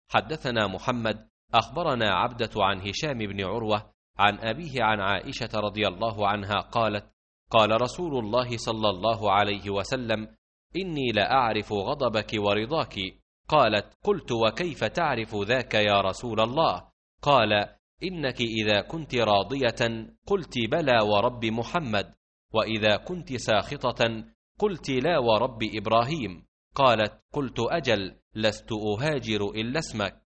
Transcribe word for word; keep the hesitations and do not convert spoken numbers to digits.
حدثنا محمد أخبرنا عبدة عن هشام بن عروة عن أبيه عن عائشة رضي الله عنها قالت: قال رسول الله صلى الله عليه وسلم: إني لأعرف غضبك ورضاك. قالت: قلت: وكيف تعرف ذاك يا رسول الله؟ قال: إنك إذا كنت راضية قلت بلى ورب محمد، وإذا كنت ساخطة قلت لا ورب إبراهيم. قالت: قلت: أجل، لست أهاجر إلا اسمك.